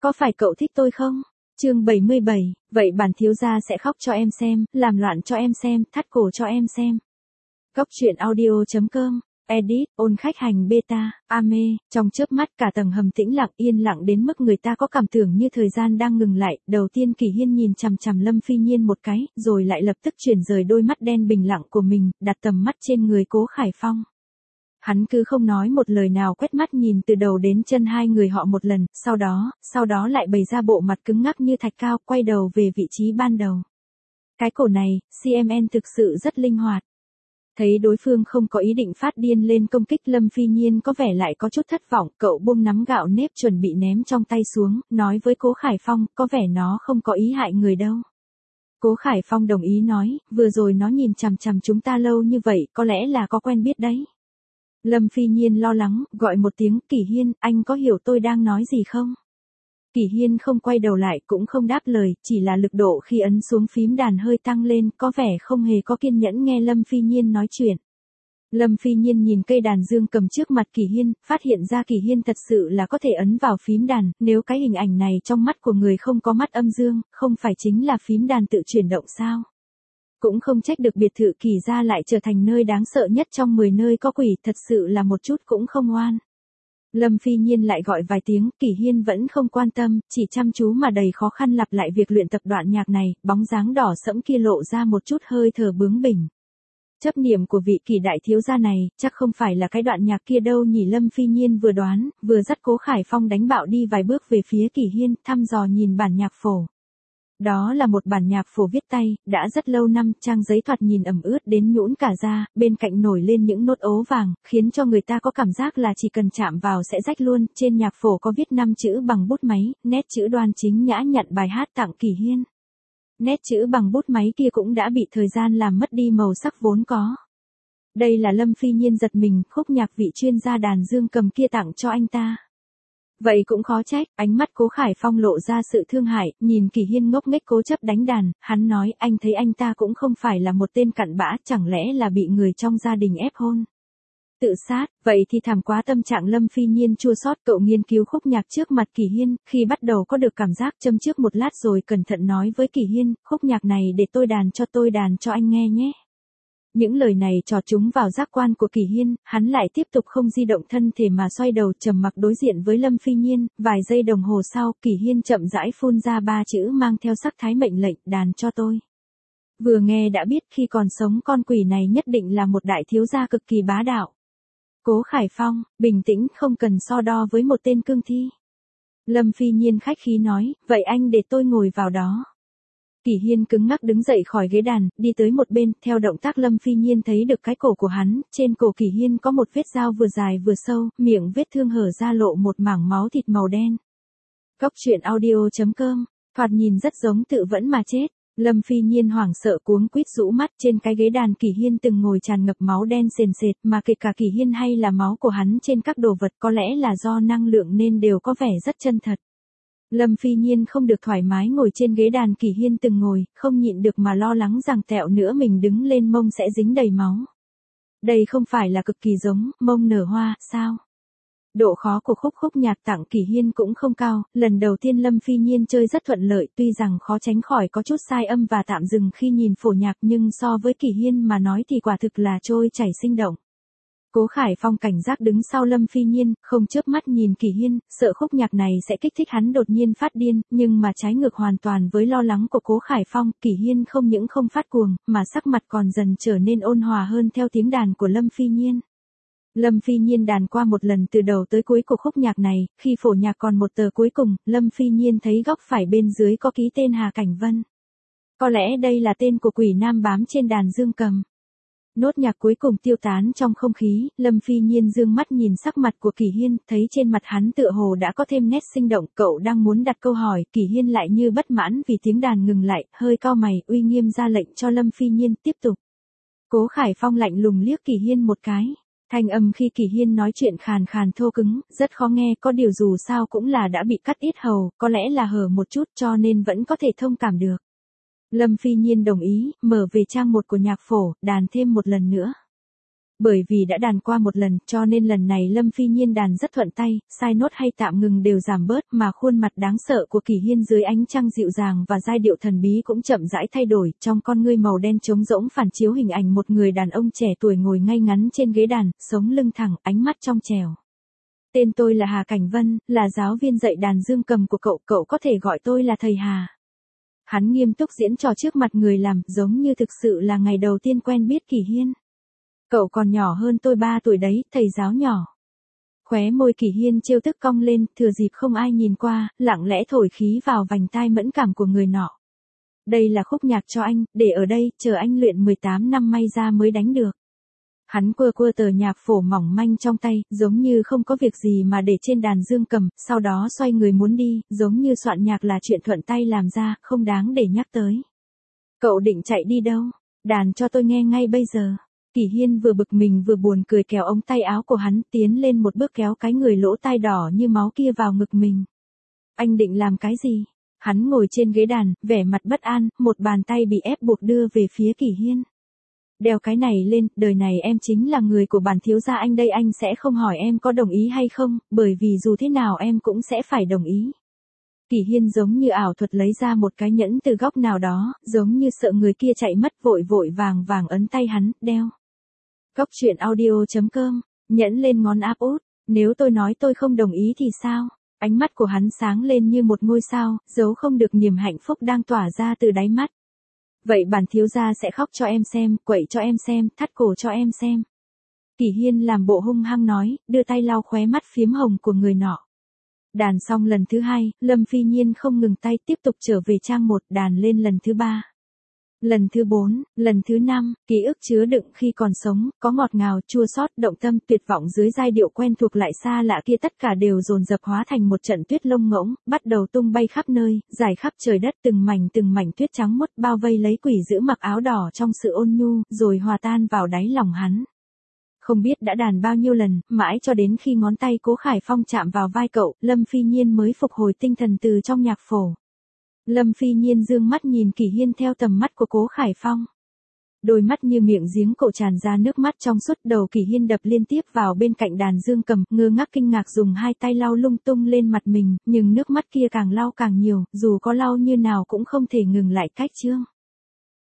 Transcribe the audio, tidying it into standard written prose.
Có phải cậu thích tôi không? Chương 77, vậy bản thiếu gia sẽ khóc cho em xem, làm loạn cho em xem, thắt cổ cho em xem. Góc truyện audio.com, edit, ôn khách hành beta, ame, trong chớp mắt cả tầng hầm tĩnh lặng yên lặng đến mức người ta có cảm tưởng như thời gian đang ngừng lại. Đầu tiên Kỳ Hiên nhìn chằm chằm Lâm Phi Nhiên một cái, rồi lại lập tức chuyển rời đôi mắt đen bình lặng của mình, đặt tầm mắt trên người Cố Khải Phong. Hắn cứ không nói một lời nào, quét mắt nhìn từ đầu đến chân hai người họ một lần, sau đó lại bày ra bộ mặt cứng ngắc như thạch cao, quay đầu về vị trí ban đầu. Cái cổ này, CMN thực sự rất linh hoạt. Thấy đối phương không có ý định phát điên lên công kích, Lâm Phi Nhiên có vẻ lại có chút thất vọng, cậu buông nắm gạo nếp chuẩn bị ném trong tay xuống, nói với Cố Khải Phong, có vẻ nó không có ý hại người đâu. Cố Khải Phong đồng ý nói, vừa rồi nó nhìn chằm chằm chúng ta lâu như vậy, có lẽ là có quen biết đấy. Lâm Phi Nhiên lo lắng, gọi một tiếng, Kỳ Hiên, anh có hiểu tôi đang nói gì không? Kỳ Hiên không quay đầu lại, cũng không đáp lời, chỉ là lực độ khi ấn xuống phím đàn hơi tăng lên, có vẻ không hề có kiên nhẫn nghe Lâm Phi Nhiên nói chuyện. Lâm Phi Nhiên nhìn cây đàn dương cầm trước mặt Kỳ Hiên, phát hiện ra Kỳ Hiên thật sự là có thể ấn vào phím đàn, nếu cái hình ảnh này trong mắt của người không có mắt âm dương, không phải chính là phím đàn tự chuyển động sao? Cũng không trách được biệt thự Kỳ gia lại trở thành nơi đáng sợ nhất trong 10 nơi có quỷ, thật sự là một chút cũng không oan. Lâm Phi Nhiên lại gọi vài tiếng, Kỳ Hiên vẫn không quan tâm, chỉ chăm chú mà đầy khó khăn lặp lại việc luyện tập đoạn nhạc này, bóng dáng đỏ sẫm kia lộ ra một chút hơi thở bướng bỉnh. Chấp niệm của vị Kỳ đại thiếu gia này, chắc không phải là cái đoạn nhạc kia đâu nhỉ. Lâm Phi Nhiên vừa đoán, vừa dắt Cố Khải Phong đánh bạo đi vài bước về phía Kỳ Hiên, thăm dò nhìn bản nhạc phổ. Đó là một bản nhạc phổ viết tay, đã rất lâu năm, trang giấy thoạt nhìn ẩm ướt đến nhũn cả da, bên cạnh nổi lên những nốt ố vàng, khiến cho người ta có cảm giác là chỉ cần chạm vào sẽ rách luôn. Trên nhạc phổ có viết 5 chữ bằng bút máy, nét chữ đoan chính nhã nhặn bài hát tặng Kỳ Hiên. Nét chữ bằng bút máy kia cũng đã bị thời gian làm mất đi màu sắc vốn có. Đây là Lâm Phi Nhiên giật mình, khúc nhạc vị chuyên gia đàn dương cầm kia tặng cho anh ta. Vậy cũng khó trách, ánh mắt Cố Khải Phong lộ ra sự thương hại, nhìn Kỳ Hiên ngốc nghếch cố chấp đánh đàn, hắn nói, anh thấy anh ta cũng không phải là một tên cặn bã, chẳng lẽ là bị người trong gia đình ép hôn. Tự sát, vậy thì thảm quá. Tâm trạng Lâm Phi Nhiên chua xót, cậu nghiên cứu khúc nhạc trước mặt Kỳ Hiên, khi bắt đầu có được cảm giác châm trước một lát rồi cẩn thận nói với Kỳ Hiên, khúc nhạc này để tôi đàn cho anh nghe nhé. Những lời này chọt trúng vào giác quan của Kỳ Hiên, hắn lại tiếp tục không di động thân thể mà xoay đầu trầm mặc đối diện với Lâm Phi Nhiên. Vài giây đồng hồ sau, Kỳ Hiên chậm rãi phun ra 3 chữ mang theo sắc thái mệnh lệnh, đàn cho tôi. Vừa nghe đã biết khi còn sống con quỷ này nhất định là một đại thiếu gia cực kỳ bá đạo. Cố Khải Phong, bình tĩnh, không cần so đo với một tên cương thi. Lâm Phi Nhiên khách khí nói, vậy anh để tôi ngồi vào đó. Kỳ Hiên cứng ngắc đứng dậy khỏi ghế đàn, đi tới một bên, theo động tác Lâm Phi Nhiên thấy được cái cổ của hắn, trên cổ Kỳ Hiên có một vết dao vừa dài vừa sâu, miệng vết thương hở ra lộ một mảng máu thịt màu đen. Góc truyện audio.com, thoạt nhìn rất giống tự vẫn mà chết. Lâm Phi Nhiên hoảng sợ cuống quýt rũ mắt, trên cái ghế đàn Kỳ Hiên từng ngồi tràn ngập máu đen sền sệt, mà kể cả Kỳ Hiên hay là máu của hắn trên các đồ vật có lẽ là do năng lượng nên đều có vẻ rất chân thật. Lâm Phi Nhiên không được thoải mái ngồi trên ghế đàn Kỳ Hiên từng ngồi, không nhịn được mà lo lắng rằng tẹo nữa mình đứng lên mông sẽ dính đầy máu. Đây không phải là cực kỳ giống mông nở hoa, sao? Độ khó của khúc nhạc tặng Kỳ Hiên cũng không cao, lần đầu tiên Lâm Phi Nhiên chơi rất thuận lợi, tuy rằng khó tránh khỏi có chút sai âm và tạm dừng khi nhìn phổ nhạc, nhưng so với Kỳ Hiên mà nói thì quả thực là trôi chảy sinh động. Cố Khải Phong cảnh giác đứng sau Lâm Phi Nhiên, không chớp mắt nhìn Kỳ Hiên, sợ khúc nhạc này sẽ kích thích hắn đột nhiên phát điên, nhưng mà trái ngược hoàn toàn với lo lắng của Cố Khải Phong, Kỳ Hiên không những không phát cuồng, mà sắc mặt còn dần trở nên ôn hòa hơn theo tiếng đàn của Lâm Phi Nhiên. Lâm Phi Nhiên đàn qua một lần từ đầu tới cuối của khúc nhạc này, khi phổ nhạc còn một tờ cuối cùng, Lâm Phi Nhiên thấy góc phải bên dưới có ký tên Hà Cảnh Vân. Có lẽ đây là tên của quỷ nam bám trên đàn dương cầm. Nốt nhạc cuối cùng tiêu tán trong không khí, Lâm Phi Nhiên dương mắt nhìn sắc mặt của Kỳ Hiên, thấy trên mặt hắn tựa hồ đã có thêm nét sinh động, cậu đang muốn đặt câu hỏi, Kỳ Hiên lại như bất mãn vì tiếng đàn ngừng lại, hơi cau mày, uy nghiêm ra lệnh cho Lâm Phi Nhiên tiếp tục. Cố Khải Phong lạnh lùng liếc Kỳ Hiên một cái. Thanh âm khi Kỳ Hiên nói chuyện khàn khàn thô cứng, rất khó nghe, có điều dù sao cũng là đã bị cắt yết hầu, có lẽ là hở một chút cho nên vẫn có thể thông cảm được. Lâm Phi Nhiên đồng ý, mở về trang 1 của nhạc phổ, đàn thêm một lần nữa. Bởi vì đã đàn qua một lần, cho nên lần này Lâm Phi Nhiên đàn rất thuận tay, sai nốt hay tạm ngừng đều giảm bớt, mà khuôn mặt đáng sợ của Kỷ Hiên dưới ánh trăng dịu dàng và giai điệu thần bí cũng chậm rãi thay đổi, trong con ngươi màu đen trống rỗng phản chiếu hình ảnh một người đàn ông trẻ tuổi ngồi ngay ngắn trên ghế đàn, sống lưng thẳng, ánh mắt trong trẻo. Tên tôi là Hà Cảnh Vân, là giáo viên dạy đàn dương cầm của cậu, cậu có thể gọi tôi là thầy Hà. Hắn nghiêm túc diễn trò trước mặt người làm, giống như thực sự là ngày đầu tiên quen biết Kỷ Hiên. Cậu còn nhỏ hơn tôi 3 tuổi đấy, thầy giáo nhỏ. Khóe môi Kỷ Hiên trêu tức cong lên, thừa dịp không ai nhìn qua, lặng lẽ thổi khí vào vành tai mẫn cảm của người nọ. Đây là khúc nhạc cho anh, để ở đây, chờ anh luyện 18 năm may ra mới đánh được. Hắn quơ quơ tờ nhạc phổ mỏng manh trong tay, giống như không có việc gì mà để trên đàn dương cầm, sau đó xoay người muốn đi, giống như soạn nhạc là chuyện thuận tay làm ra, không đáng để nhắc tới. Cậu định chạy đi đâu? Đàn cho tôi nghe ngay bây giờ. Kỷ Hiên vừa bực mình vừa buồn cười kéo ống tay áo của hắn tiến lên một bước kéo cái người lỗ tai đỏ như máu kia vào ngực mình. Anh định làm cái gì? Hắn ngồi trên ghế đàn, vẻ mặt bất an, một bàn tay bị ép buộc đưa về phía Kỷ Hiên. Đeo cái này lên, đời này em chính là người của bản thiếu gia anh đây, anh sẽ không hỏi em có đồng ý hay không, bởi vì dù thế nào em cũng sẽ phải đồng ý. Kỷ Hiên giống như ảo thuật lấy ra một cái nhẫn từ góc nào đó, giống như sợ người kia chạy mất, vội vội vàng vàng ấn tay hắn, đeo. Góc truyện audio.com, nhẫn lên ngón áp út, nếu tôi nói tôi không đồng ý thì sao? Ánh mắt của hắn sáng lên như một ngôi sao, giấu không được niềm hạnh phúc đang tỏa ra từ đáy mắt. Vậy bản thiếu gia sẽ khóc cho em xem, quậy cho em xem, thắt cổ cho em xem. Kỷ Hiên làm bộ hung hăng nói, đưa tay lau khóe mắt phiếm hồng của người nọ. Đàn xong lần thứ 2, Lâm Phi Nhiên không ngừng tay tiếp tục trở về trang 1, đàn lên lần thứ 3. Lần thứ 4, lần thứ 5, ký ức chứa đựng khi còn sống, có ngọt ngào, chua xót, động tâm, tuyệt vọng dưới giai điệu quen thuộc lại xa lạ kia, tất cả đều dồn dập hóa thành một trận tuyết lông ngỗng, bắt đầu tung bay khắp nơi, dài khắp trời đất, từng mảnh tuyết trắng muốt bao vây lấy quỷ giữ mặc áo đỏ trong sự ôn nhu, rồi hòa tan vào đáy lòng hắn. Không biết đã đàn bao nhiêu lần, mãi cho đến khi ngón tay Cố Khải Phong chạm vào vai cậu, Lâm Phi Nhiên mới phục hồi tinh thần từ trong nhạc phổ. Lâm Phi Nhiên dương mắt nhìn Kỷ Hiên theo tầm mắt của Cố Khải Phong. Đôi mắt như miệng giếng cậu tràn ra nước mắt trong suốt, đầu Kỷ Hiên đập liên tiếp vào bên cạnh đàn dương cầm, ngơ ngác kinh ngạc dùng hai tay lau lung tung lên mặt mình, nhưng nước mắt kia càng lau càng nhiều, dù có lau như nào cũng không thể ngừng lại cách chương.